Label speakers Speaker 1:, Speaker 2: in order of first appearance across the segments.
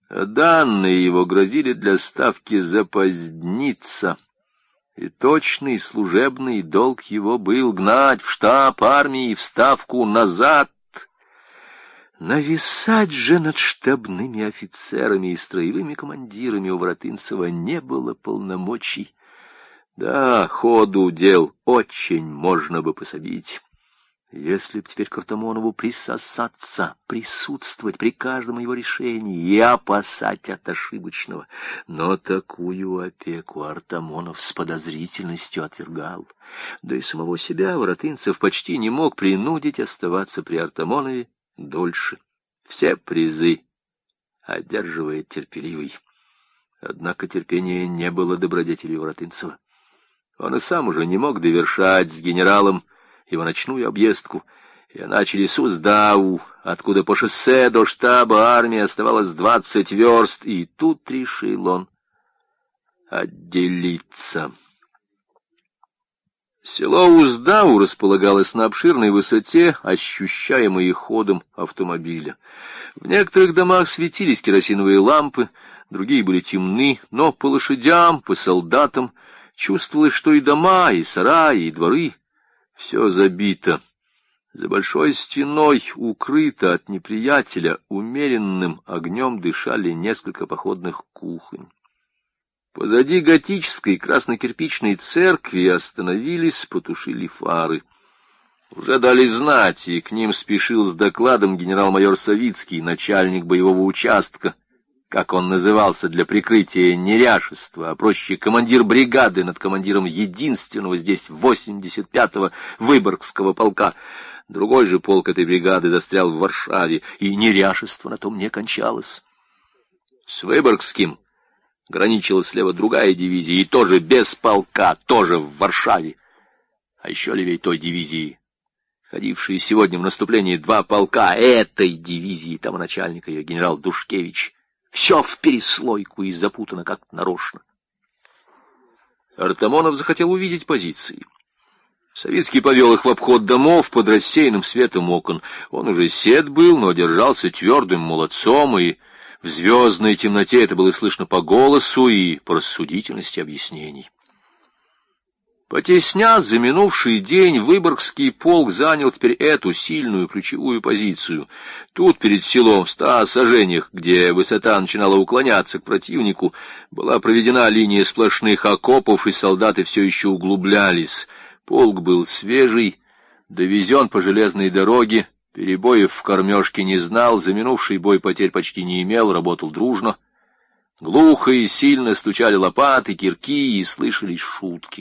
Speaker 1: а данные его грозили для ставки запоздниться. И точный служебный долг его был гнать в штаб армии в ставку назад. Нависать же над штабными офицерами и строевыми командирами у Воротынцева не было полномочий. Да, ходу дел очень можно бы пособить. Если б теперь к Артамонову присосаться, присутствовать при каждом его решении и опасать от ошибочного. Но такую опеку Артамонов с подозрительностью отвергал. Да и самого себя Воротынцев почти не мог принудить оставаться при Артамонове дольше. Все призы одерживает терпеливый. Однако терпения не было добродетелью Воротынцева. Он и сам уже не мог довершать с генералом его ночную объездку, и начали с Уздау, откуда по шоссе до штаба армии оставалось 20 верст, и тут решил он отделиться. Село Уздау располагалось на обширной высоте, ощущаемой ходом автомобиля. В некоторых домах светились керосиновые лампы, другие были темны, но по лошадям, по солдатам чувствовалось, что и дома, и сараи, и дворы все забито. За большой стеной, укрыто от неприятеля, умеренным огнем дышали несколько походных кухонь. Позади готической краснокирпичной церкви остановились, потушили фары. Уже дали знать, и к ним спешил с докладом генерал-майор Савицкий, начальник боевого участка, как он назывался для прикрытия неряшества, а проще командир бригады над командиром единственного здесь 85-го Выборгского полка. Другой же полк этой бригады застрял в Варшаве, и неряшество на том не кончалось. С Выборгским граничила слева другая дивизия, и тоже без полка, тоже в Варшаве. А еще левее той дивизии, ходившие сегодня в наступлении 2 полка этой дивизии, там начальник ее генерал Душкевич. Все в переслойку и запутано как нарочно. Артамонов захотел увидеть позиции. Савицкий повел их в обход домов под рассеянным светом окон. Он уже сед был, но держался твердым молодцом, и в звездной темноте это было слышно по голосу и по рассудительности объяснений. Потесня за минувший день, Выборгский полк занял теперь эту сильную ключевую позицию. Тут, перед селом, в 100 саженях, где высота начинала уклоняться к противнику, была проведена линия сплошных окопов, и солдаты все еще углублялись. Полк был свежий, довезен по железной дороге, перебоев в кормежке не знал, за минувший бой потерь почти не имел, работал дружно. Глухо и сильно стучали лопаты, кирки, и слышались шутки.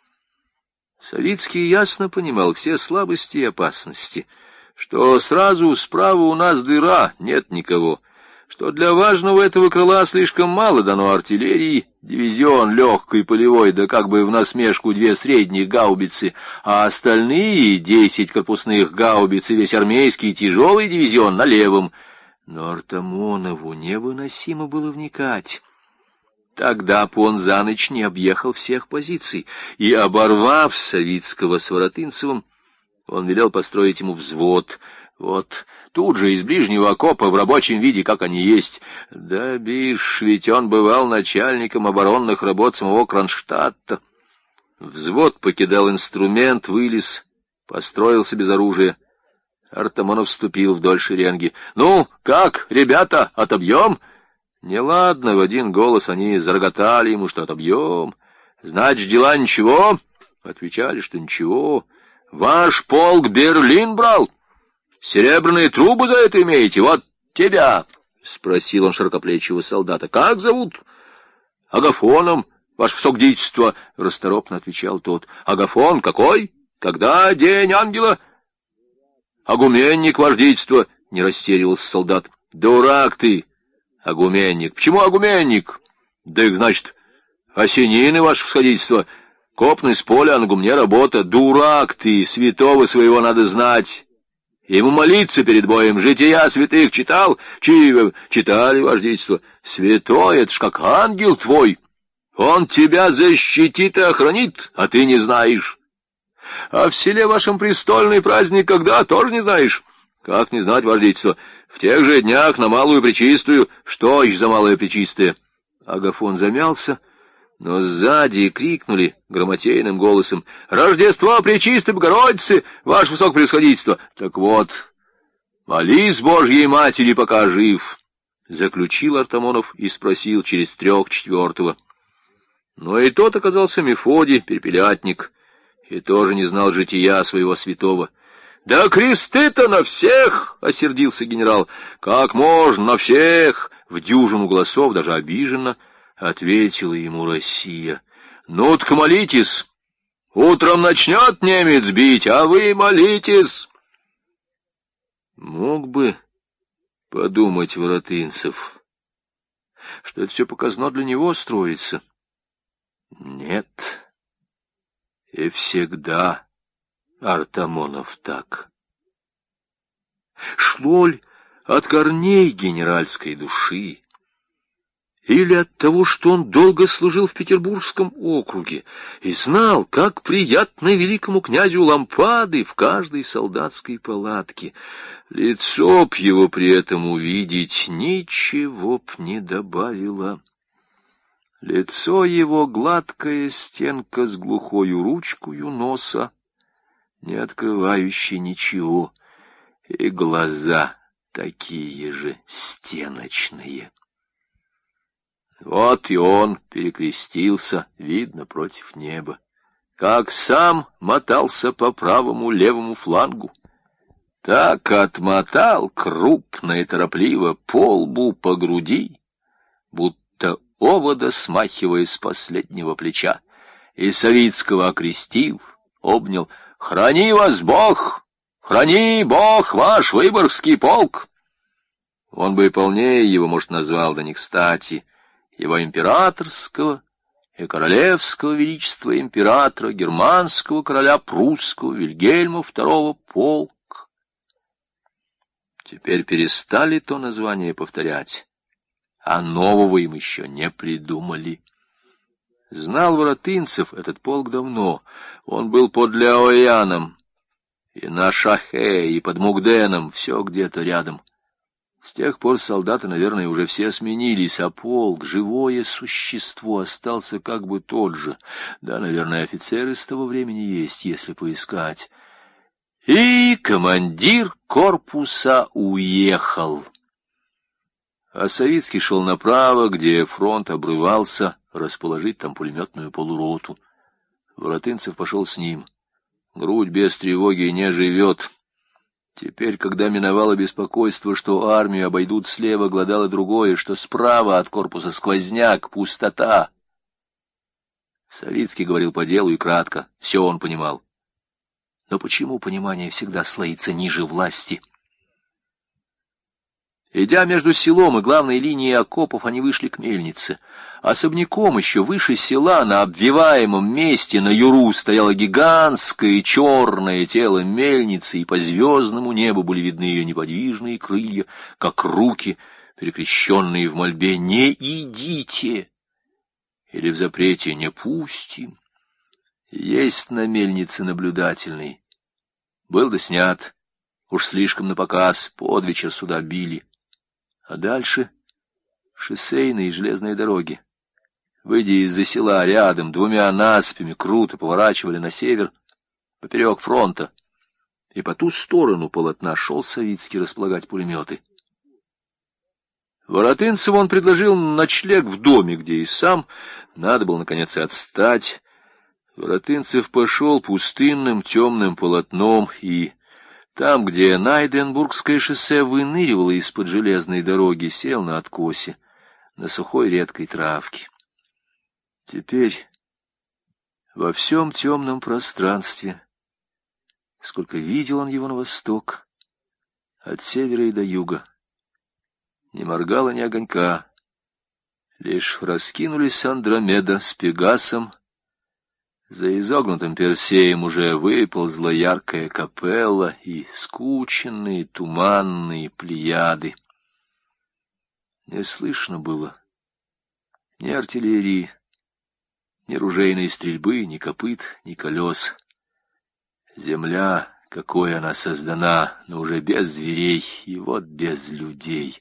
Speaker 1: Савицкий ясно понимал все слабости и опасности, что сразу справа у нас дыра, нет никого, что для важного этого крыла слишком мало дано артиллерии, дивизион легкой полевой, да как бы в насмешку 2 средних гаубицы, а остальные 10 корпусных гаубиц и весь армейский тяжелый дивизион на левом. Но Артамонову невыносимо было вникать. Тогда б он за ночь не объехал всех позиций, и, оборвав Савицкого с Воротынцевым, он велел построить ему взвод. Вот тут же из ближнего окопа в рабочем виде, как они есть. Да, бишь, ведь он бывал начальником оборонных работ самого Кронштадта. Взвод покидал инструмент, вылез, построился без оружия. Артамонов вступил вдоль шеренги. — Ну, как, ребята, отобьем? Неладно, в один голос они зароготали ему, что отобьем. — Значит, дела ничего? Отвечали, что ничего. — Ваш полк Берлин брал? Серебряные трубы за это имеете? Вот тебя! — спросил он широкоплечего солдата. — Как зовут? — Агафоном, ваше высокодичество, — расторопно отвечал тот. — Агафон какой? Когда день ангела? — Агуменник, ваше дичество, — не растеривался солдат. — Дурак ты! Агуменник. Почему агуменник? Да их, значит, осенины, ваше всходительство. Копны с поля, а на гумне работа. Дурак ты, святого своего надо знать. Ему молиться перед боем. Жития святых читал? Читали, ваше дичество. Святой, это ж как ангел твой. Он тебя защитит и охранит, а ты не знаешь. А в селе вашем престольный праздник когда, тоже не знаешь? Как не знать, ваше величество, в тех же днях на Малую Пречистую. Что еще за Малая Пречистая? Агафон замялся, но сзади крикнули грамотейным голосом: «Рождество Пречистой Богородицы, ваше высокопревосходительство!» Так вот, молись Божьей Матери, пока жив, — заключил Артамонов и спросил через 3/4. Но и тот оказался Мефодий, перепелятник, и тоже не знал жития своего святого. — Да кресты-то на всех! — осердился генерал. — Как можно на всех? — в дюжину голосов, даже обиженно, ответила ему Россия. — Ну-тка молитесь! Утром начнет немец бить, а вы молитесь! Мог бы подумать Воротынцев, что это все показно для него строится. Нет, и всегда Артамонов так. Шло ли от корней генеральской души, или от того, что он долго служил в Петербургском округе и знал, как приятны великому князю лампады в каждой солдатской палатке? Лицо б его при этом увидеть ничего б не добавило. Лицо его — гладкая стенка с глухою ручкою носа, не открывающей ничего, и глаза такие же стеночные. Вот и он перекрестился, видно, против неба, как сам мотался по правому левому флангу. Так отмотал крупно и торопливо по лбу, по груди, будто овода смахивая с последнего плеча, и Савицкого окрестил, обнял. «Храни вас Бог! Храни Бог ваш Выборгский полк!» Он бы и полнее его, может, назвал, да не кстати, его императорского и королевского величества императора, германского короля прусского Вильгельма II полк. Теперь перестали то название повторять, а нового им еще не придумали. Знал Воротынцев этот полк давно. Он был под Леояном, и на Шахе, и под Мугденом, все где-то рядом. С тех пор солдаты, наверное, уже все сменились, а полк, живое существо, остался как бы тот же. Да, наверное, офицеры с того времени есть, если поискать. И командир корпуса уехал. А Савицкий шел направо, где фронт обрывался, расположить там пулеметную полуроту. Воротынцев пошел с ним. Грудь без тревоги не живет. Теперь, когда миновало беспокойство, что армию обойдут слева, глодало другое, что справа от корпуса сквозняк, пустота. Савицкий говорил по делу и кратко, все он понимал. Но почему понимание всегда слоится ниже власти? Идя между селом и главной линией окопов, они вышли к мельнице. Особняком еще выше села, на обвиваемом месте, на юру, стояло гигантское черное тело мельницы, и по звездному небу были видны ее неподвижные крылья, как руки, перекрещенные в мольбе: «Не идите!» или в запрете: «Не пустим!» Есть на мельнице наблюдательный. Был да снят, уж слишком напоказ, под вечер сюда били. А дальше шоссейные и железные дороги. Выйдя из-за села рядом, двумя насыпями круто поворачивали на север, поперек фронта, и по ту сторону полотна шел Савицкий располагать пулеметы. Воротынцеву он предложил ночлег в доме, где и сам надо было, наконец, отстать. Воротынцев пошел пустынным темным полотном, и там, где Найденбургское шоссе выныривало из-под железной дороги, сел на откосе, на сухой редкой травке. Теперь во всем темном пространстве, сколько видел он его на восток, от севера и до юга, не моргало ни огонька, лишь раскинулись Андромеда с Пегасом. За изогнутым Персеем уже выползла яркая капелла и скученные туманные плеяды. Не слышно было ни артиллерии, ни ружейной стрельбы, ни копыт, ни колес. Земля какой она создана, но уже без зверей и вот без людей.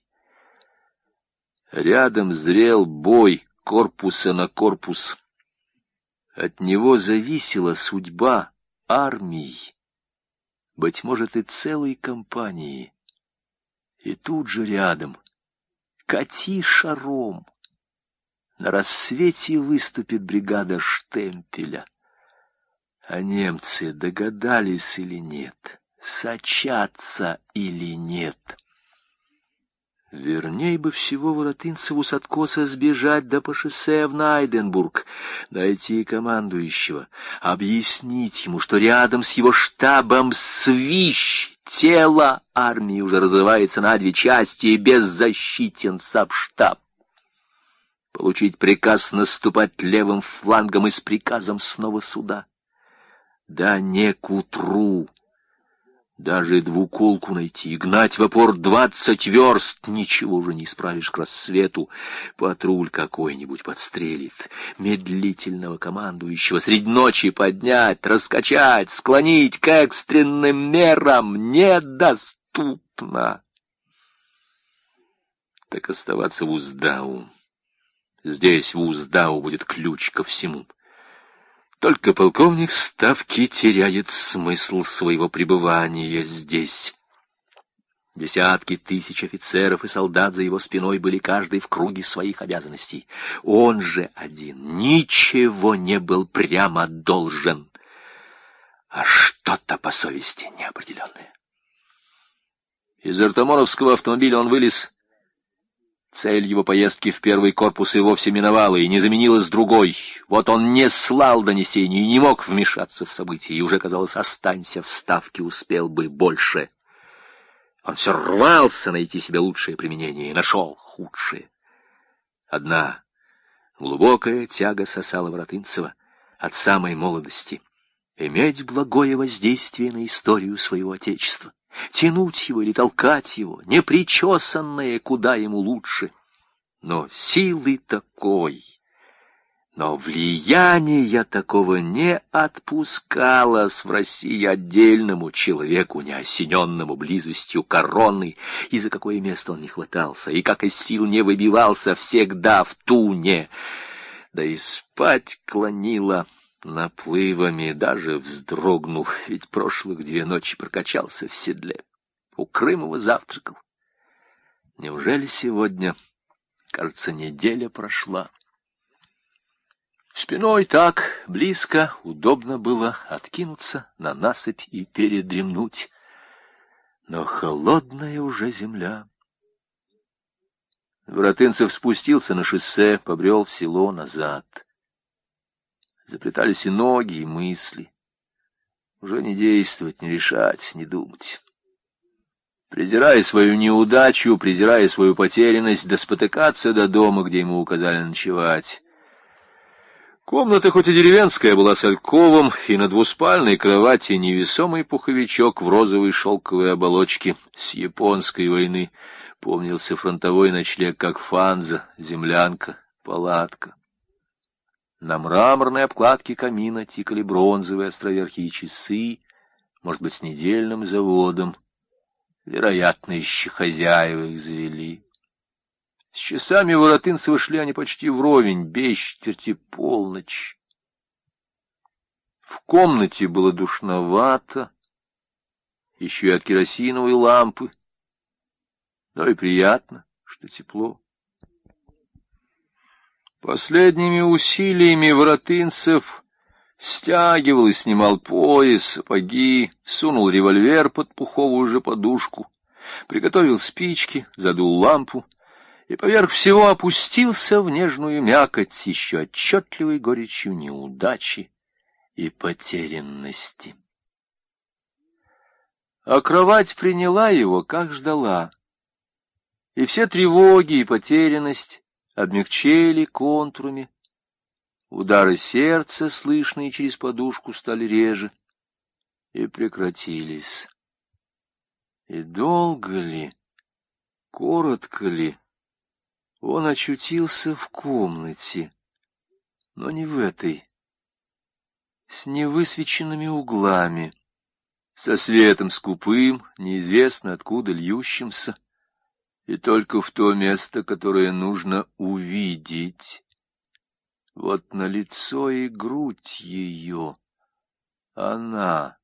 Speaker 1: Рядом зрел бой корпуса на корпус. От него зависела судьба армий, быть может, и целой компании. И тут же рядом, кати шаром, на рассвете выступит бригада Штемпеля. А немцы догадались или нет, сочатся или нет? Верней бы всего Воротынцеву с откоса сбежать да по шоссе в Найденбург, найти командующего, объяснить ему, что рядом с его штабом свищ, тело армии уже разрывается на две части и беззащитен сабштаб. Получить приказ наступать левым флангом и с приказом снова сюда. Да не к утру. Даже двуколку найти, гнать в опор 20 верст, ничего уже не исправишь к рассвету. Патруль какой-нибудь подстрелит, медлительного командующего средь ночи поднять, раскачать, склонить к экстренным мерам недоступно. Так оставаться в Уздау. Здесь в Уздау будет ключ ко всему. Только полковник Ставки теряет смысл своего пребывания здесь. Десятки тысяч офицеров и солдат за его спиной были каждый в круге своих обязанностей. Он же один ничего не был прямо должен, а что-то по совести неопределенное. Из артамоновского автомобиля он вылез. Цель его поездки в первый корпус и вовсе миновала, и не заменилась другой. Вот он не слал донесений и не мог вмешаться в события, и уже, казалось, останься в Ставке, успел бы больше. Он все рвался найти себе лучшее применение и нашел худшее. Одна глубокая тяга сосала Воротынцева от самой молодости — иметь благое воздействие на историю своего отечества. Тянуть его или толкать его, непричесанное, куда ему лучше. Но силы такой, но влияния такого не отпускалось в России отдельному человеку, не осененному близостью короны, и за какое место он не хватался, и как из сил не выбивался, всегда в туне. Да и спать клонило наплывами, даже вздрогнул, ведь прошлых 2 ночи прокачался в седле. У Крымова завтракал. Неужели сегодня, кажется, неделя прошла? Спиной так, близко, удобно было откинуться на насыпь и передремнуть. Но холодная уже земля. Воротынцев спустился на шоссе, побрел в село назад. Заплетались и ноги, и мысли. Уже не действовать, не решать, не думать. Презирая свою неудачу, презирая свою потерянность, да спотыкаться до дома, где ему указали ночевать. Комната, хоть и деревенская, была с альковом, и на двуспальной кровати невесомый пуховичок в розовой шелковой оболочке с японской войны. Помнился фронтовой ночлег, как фанза, землянка, палатка. На мраморной обкладке камина тикали бронзовые островерхие часы, может быть, с недельным заводом. Вероятно, еще хозяева их завели. С часами Воротынцева шли они почти вровень, без четверти полночь. В комнате было душновато, еще и от керосиновой лампы, но и приятно, что тепло. Последними усилиями Воротынцев стягивал и снимал пояс, сапоги, сунул револьвер под пуховую же подушку, приготовил спички, задул лампу и поверх всего опустился в нежную мякоть еще отчетливой горечью неудачи и потерянности. А кровать приняла его, как ждала, и все тревоги и потерянность обмягчели контурами. Удары сердца, слышные через подушку, стали реже и прекратились. И долго ли, коротко ли, он очутился в комнате, но не в этой, с невысвеченными углами, со светом скупым, неизвестно откуда льющимся, и только в то место, которое нужно увидеть. Вот на лицо и грудь ее. Она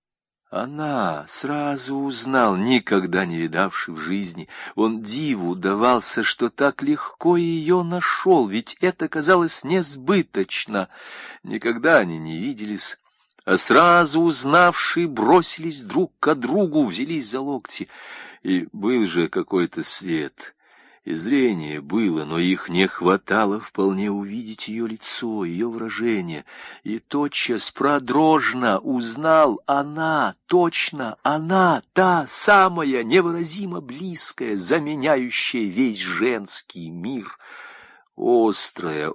Speaker 1: сразу узнал, никогда не видавший в жизни. Он диву давался, что так легко ее нашел, ведь это казалось несбыточно. Никогда они не виделись, а сразу узнавшие бросились друг к другу, взялись за локти. И был же какой-то свет, и зрение было, но их не хватало вполне увидеть ее лицо, ее выражение. И тотчас продрожно узнал она, точно она, та самая невыразимо близкая, заменяющая весь женский мир. Острая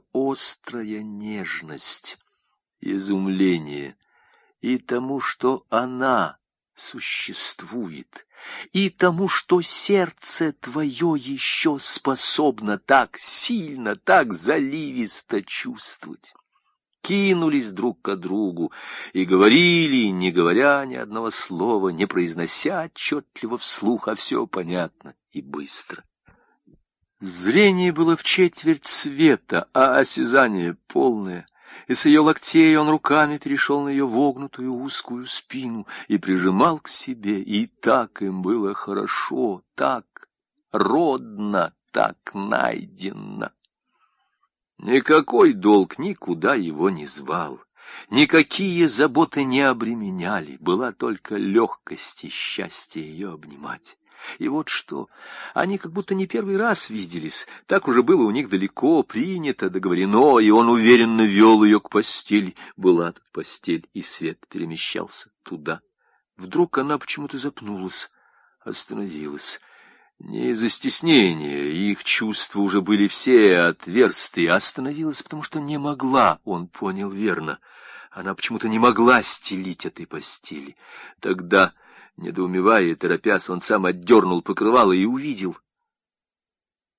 Speaker 1: нежность, изумление и тому, что она существует, и тому, что сердце твое еще способно так сильно, так заливисто чувствовать. Кинулись друг к другу и говорили, не говоря ни одного слова, не произнося отчетливо вслух, а все понятно и быстро. Зрение было в четверть света, а осязание полное. И с ее локтей он руками перешел на ее вогнутую узкую спину и прижимал к себе, и так им было хорошо, так родно, так найденно. Никакой долг никуда его не звал, никакие заботы не обременяли, была только легкость и счастье ее обнимать. И вот что, они как будто не первый раз виделись, так уже было у них далеко, принято, договорено, и он уверенно вел ее к постели. Была тут постель, и свет перемещался туда. Вдруг она почему-то запнулась, остановилась. Не из-за стеснения, их чувства уже были все отверсты, остановилась, потому что не могла, он понял верно. Она почему-то не могла стелить этой постели. Тогда, недоумевая и торопясь, он сам отдернул покрывало и увидел